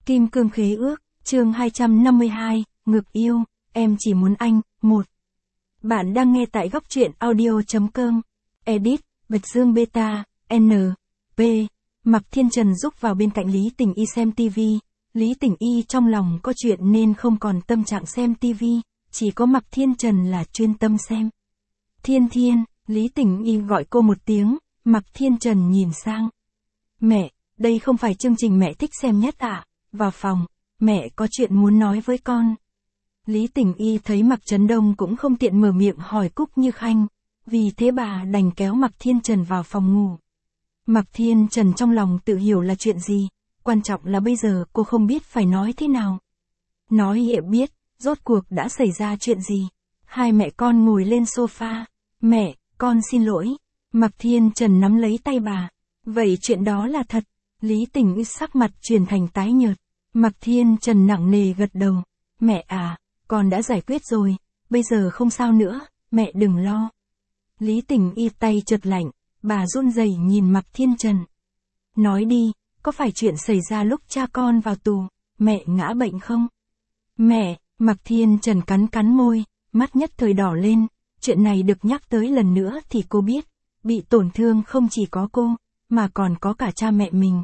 Kim cương khế ước, chương 252, ngược yêu, em chỉ muốn anh, 1. Bạn đang nghe tại góc truyện audio.com. Edit, Bạch Dương Beta, N. P. Mạc Thiên Trần rúc vào bên cạnh Lý Tình Y xem TV. Lý Tình Y trong lòng có chuyện nên không còn tâm trạng xem TV, chỉ có Mạc Thiên Trần là chuyên tâm xem. Thiên Thiên, Lý Tình Y gọi cô một tiếng, Mạc Thiên Trần nhìn sang. Mẹ, đây không phải chương trình mẹ thích xem nhất ạ. Vào phòng, mẹ có chuyện muốn nói với con. Lý Tình Y thấy Mạc Trấn Đông cũng không tiện mở miệng hỏi Cúc Như Khanh, vì thế bà đành kéo Mạc Thiên Trần vào phòng ngủ. Mạc Thiên Trần trong lòng tự hiểu là chuyện gì, quan trọng là bây giờ cô không biết phải nói thế nào. Nói hiện biết, rốt cuộc đã xảy ra chuyện gì. Hai mẹ con ngồi lên sofa. Mẹ, con xin lỗi. Mạc Thiên Trần nắm lấy tay bà. Vậy chuyện đó là thật. Lý Tình Y sắc mặt chuyển thành tái nhợt. Mạc Thiên Trần nặng nề gật đầu. Mẹ à, con đã giải quyết rồi, bây giờ không sao nữa, mẹ đừng lo. Lý Tình Y tay chợt lạnh, bà run rẩy nhìn Mạc Thiên Trần. Nói đi, có phải chuyện xảy ra lúc cha con vào tù, mẹ ngã bệnh không? Mẹ, Mạc Thiên Trần cắn môi, mắt nhất thời đỏ lên, chuyện này được nhắc tới lần nữa thì cô biết, bị tổn thương không chỉ có cô, mà còn có cả cha mẹ mình.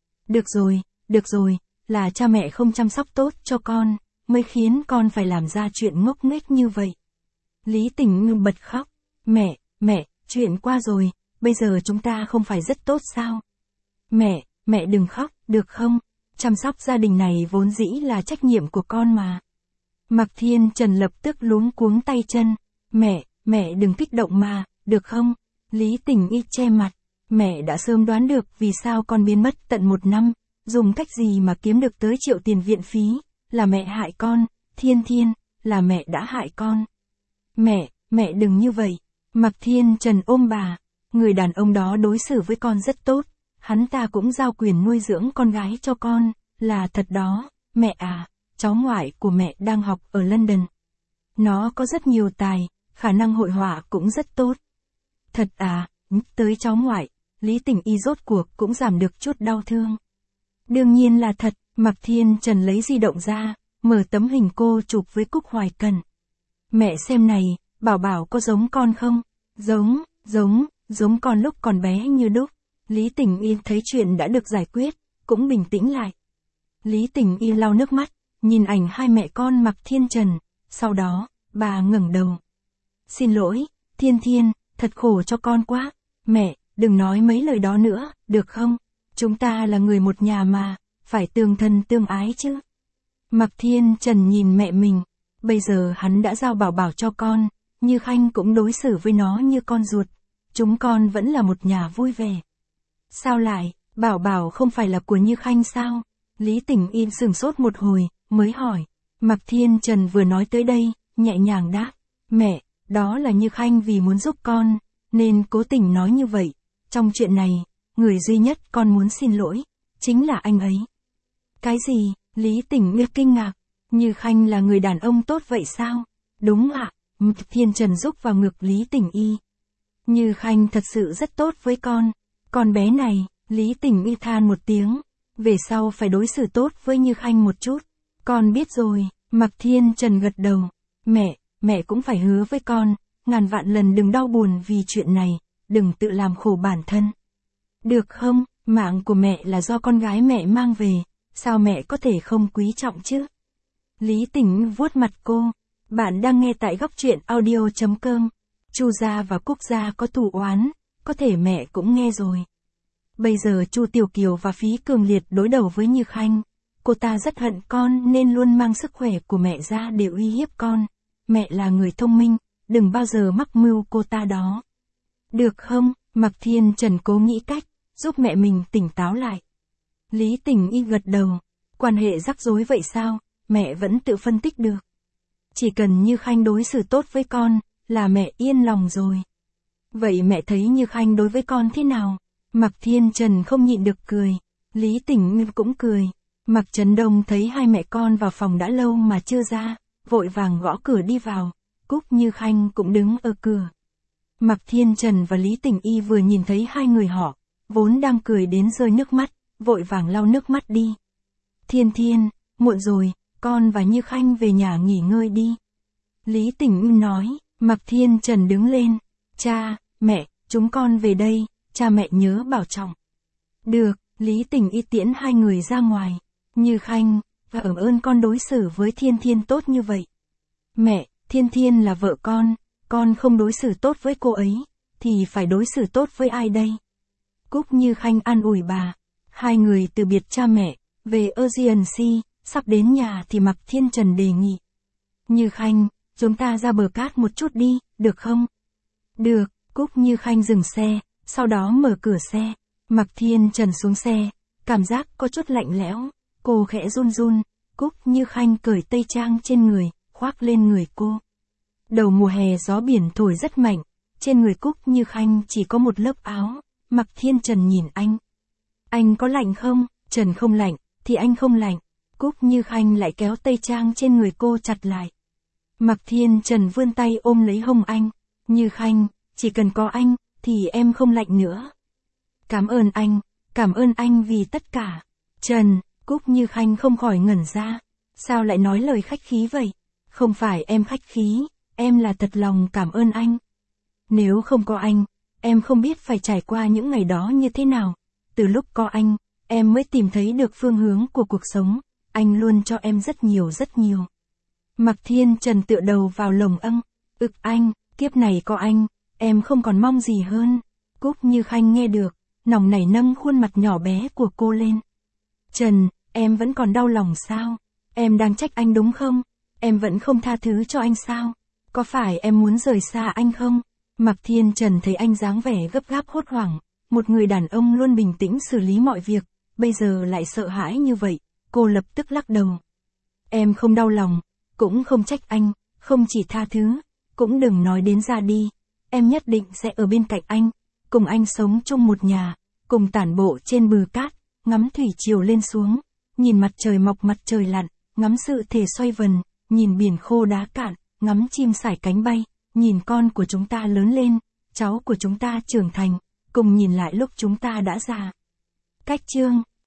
Được rồi, là cha mẹ không chăm sóc tốt cho con, mới khiến con phải làm ra chuyện ngốc nghếch như vậy. Lý Tình Y bật khóc. Mẹ, chuyện qua rồi, bây giờ chúng ta không phải rất tốt sao? Mẹ đừng khóc, được không? Chăm sóc gia đình này vốn dĩ là trách nhiệm của con mà. Mạc Thiên Trần lập tức luống cuống tay chân. Mẹ đừng kích động mà, được không? Lý Tình Y che mặt. Mẹ đã sớm đoán được vì sao con biến mất tận 1 năm, dùng cách gì mà kiếm được tới triệu tiền viện phí, là mẹ hại con, Thiên, là mẹ đã hại con. Mẹ đừng như vậy. Mạc Thiên Trần ôm bà, người đàn ông đó đối xử với con rất tốt, hắn ta cũng giao quyền nuôi dưỡng con gái cho con, là thật đó, mẹ à, cháu ngoại của mẹ đang học ở London. Nó có rất nhiều tài, khả năng hội họa cũng rất tốt. Thật à, tới cháu ngoại, Lý Tình Y rốt cuộc cũng giảm được chút đau thương. Đương nhiên là thật, Mạc Thiên Trần lấy di động ra, mở tấm hình cô chụp với Cúc Hoài Cần. Mẹ xem này, Bảo có giống con không? Giống con lúc còn bé như đúc. Lý Tình Y thấy chuyện đã được giải quyết, cũng bình tĩnh lại. Lý Tình Y lau nước mắt, nhìn ảnh hai mẹ con Mạc Thiên Trần, sau đó, bà ngẩng đầu. Xin lỗi, Thiên, thật khổ cho con quá. Mẹ, đừng nói mấy lời đó nữa, được không? Chúng ta là người một nhà mà, phải tương thân tương ái chứ. Mạc Thiên Trần nhìn mẹ mình, bây giờ hắn đã giao Bảo cho con, Như Khanh cũng đối xử với nó như con ruột. Chúng con vẫn là một nhà vui vẻ. Sao lại, Bảo không phải là của Như Khanh sao? Lý Tình Y sửng sốt một hồi, mới hỏi. Mạc Thiên Trần vừa nói tới đây, nhẹ nhàng đáp. Mẹ, đó là Như Khanh vì muốn giúp con, nên cố tình nói như vậy. Trong chuyện này, người duy nhất con muốn xin lỗi, chính là anh ấy. Cái gì? Lý Tình Y kinh ngạc. Như Khanh là người đàn ông tốt vậy sao? Đúng ạ. Mạc Thiên Trần rúc vào ngực Lý Tình Y. Như Khanh thật sự rất tốt với con bé này, Lý Tình Y than một tiếng, về sau phải đối xử tốt với Như Khanh một chút. Con biết rồi, Mạc Thiên Trần gật đầu. Mẹ cũng phải hứa với con, ngàn vạn lần đừng đau buồn vì chuyện này, đừng tự làm khổ bản thân. Được không, mạng của mẹ là do con gái mẹ mang về, sao mẹ có thể không quý trọng chứ? Lý Tình Y vuốt mặt cô. Bạn đang nghe tại góc truyện audio.com. Chu gia và Cúc gia có thù oán, có thể mẹ cũng nghe rồi. Bây giờ Chu Tiểu Kiều và Phí Cường Liệt đối đầu với Như Khanh. Cô ta rất hận con nên luôn mang sức khỏe của mẹ ra để uy hiếp con. Mẹ là người thông minh, đừng bao giờ mắc mưu cô ta đó. Được không? Mạc Thiên Trần cố nghĩ cách, giúp mẹ mình tỉnh táo lại. Lý Tình Y gật đầu. Quan hệ rắc rối vậy sao? Mẹ vẫn tự phân tích được. Chỉ cần Như Khanh đối xử tốt với con, là mẹ yên lòng rồi. Vậy mẹ thấy Như Khanh đối với con thế nào? Mạc Thiên Trần không nhịn được cười. Lý Tình Y cũng cười. Mạc Trấn Đông thấy hai mẹ con vào phòng đã lâu mà chưa ra, vội vàng gõ cửa đi vào. Cúc Như Khanh cũng đứng ở cửa. Mạc Thiên Trần và Lý Tình Y vừa nhìn thấy hai người họ, vốn đang cười đến rơi nước mắt, vội vàng lau nước mắt đi. Thiên Thiên, muộn rồi, con và Như Khanh về nhà nghỉ ngơi đi. Lý Tình Y nói. Mạc Thiên Trần đứng lên. Cha, mẹ, chúng con về đây, cha mẹ nhớ bảo trọng. Được, Lý Tình Y tiễn hai người ra ngoài. Như Khanh, và cảm ơn con đối xử với Thiên Thiên tốt như vậy. Mẹ, Thiên Thiên là vợ con không đối xử tốt với cô ấy, thì phải đối xử tốt với ai đây? Cúc Như Khanh an ủi bà. Hai người từ biệt cha mẹ, về Urgency, sắp đến nhà thì Mạc Thiên Trần đề nghị. Như Khanh, chúng ta ra bờ cát một chút đi, được không? Được, Cúc Như Khanh dừng xe, sau đó mở cửa xe. Mạc Thiên Trần xuống xe, cảm giác có chút lạnh lẽo, cô khẽ run run. Cúc Như Khanh cởi tây trang trên người, khoác lên người cô. Đầu mùa hè gió biển thổi rất mạnh, trên người Cúc Như Khanh chỉ có một lớp áo. Mạc Thiên Trần nhìn anh. Anh có lạnh không? Trần không lạnh, thì anh không lạnh. Cúc Như Khanh lại kéo tây trang trên người cô chặt lại. Mạc Thiên Trần vươn tay ôm lấy hông anh. Như Khanh, chỉ cần có anh, thì em không lạnh nữa. Cảm ơn anh vì tất cả. Trần, Cúc Như Khanh không khỏi ngẩn ra. Sao lại nói lời khách khí vậy? Không phải em khách khí, em là thật lòng cảm ơn anh. Nếu không có anh, em không biết phải trải qua những ngày đó như thế nào. Từ lúc có anh, em mới tìm thấy được phương hướng của cuộc sống. Anh luôn cho em rất nhiều rất nhiều. Mạc Thiên Trần tựa đầu vào lồng anh. Anh, kiếp này có anh, em không còn mong gì hơn. Cúc Như Khanh nghe được, nòng nảy nâng khuôn mặt nhỏ bé của cô lên. Trần, em vẫn còn đau lòng sao? Em đang trách anh đúng không? Em vẫn không tha thứ cho anh sao? Có phải em muốn rời xa anh không? Mạc Thiên Trần thấy anh dáng vẻ gấp gáp hốt hoảng, một người đàn ông luôn bình tĩnh xử lý mọi việc, bây giờ lại sợ hãi như vậy, cô lập tức lắc đầu. Em không đau lòng, cũng không trách anh, không chỉ tha thứ, cũng đừng nói đến ra đi, em nhất định sẽ ở bên cạnh anh, cùng anh sống chung một nhà, cùng tản bộ trên bờ cát, ngắm thủy triều lên xuống, nhìn mặt trời mọc mặt trời lặn, ngắm sự thể xoay vần, nhìn biển khô đá cạn, ngắm chim sải cánh bay, nhìn con của chúng ta lớn lên, cháu của chúng ta trưởng thành, cùng nhìn lại lúc chúng ta đã già. Cách chương